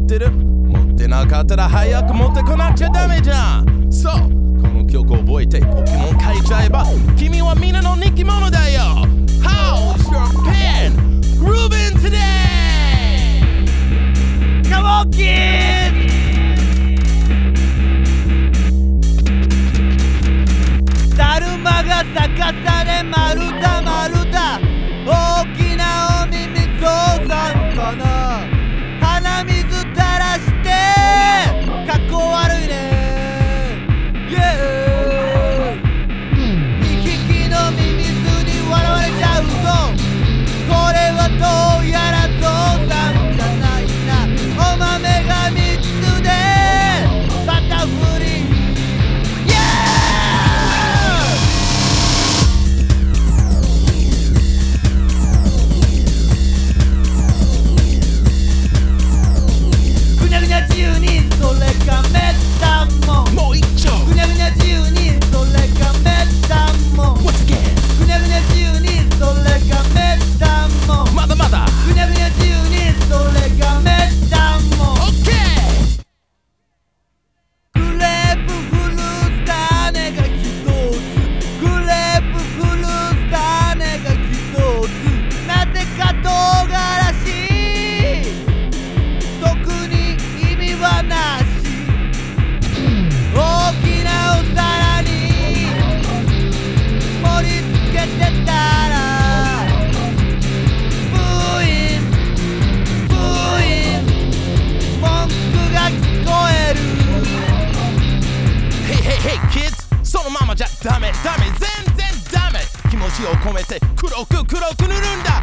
ってる。持ってなかったら早く持ってこなくちゃダメじゃん。そう、この曲を覚えてポケモン書いちゃえば君はみんなの人気者だよ。 How's your pen grooving today? Come on kids! だるまが逆さで丸太丸太、大きなお耳ぞうさんかな。鼻水垂らしてかっこ悪いね。2匹のミミズに笑われちゃうぞ。これはどうやらゾウさんじゃないな。お豆が3つでバタフリー。自由にそれがめったもん。 もう一丁。 ぐにゃぐにゃ自由にそれがめったもん。 Once again。 ぐにゃぐにゃ自由にそれがめったもん。 まだまだ。 ぐにゃぐにゃ自由にそれがめったもん。 OK。 グレープフルーツ種が一つ。グレープフルーツ種が一つ。なぜか唐辛子特に意味はなし。大きなお皿に盛り付けてたらブーインブーイン文句が聞こえる。 Hey hey hey kids、 そのままじゃダメダメ、全然ダメ。気持ちを込めて黒く塗るんだ。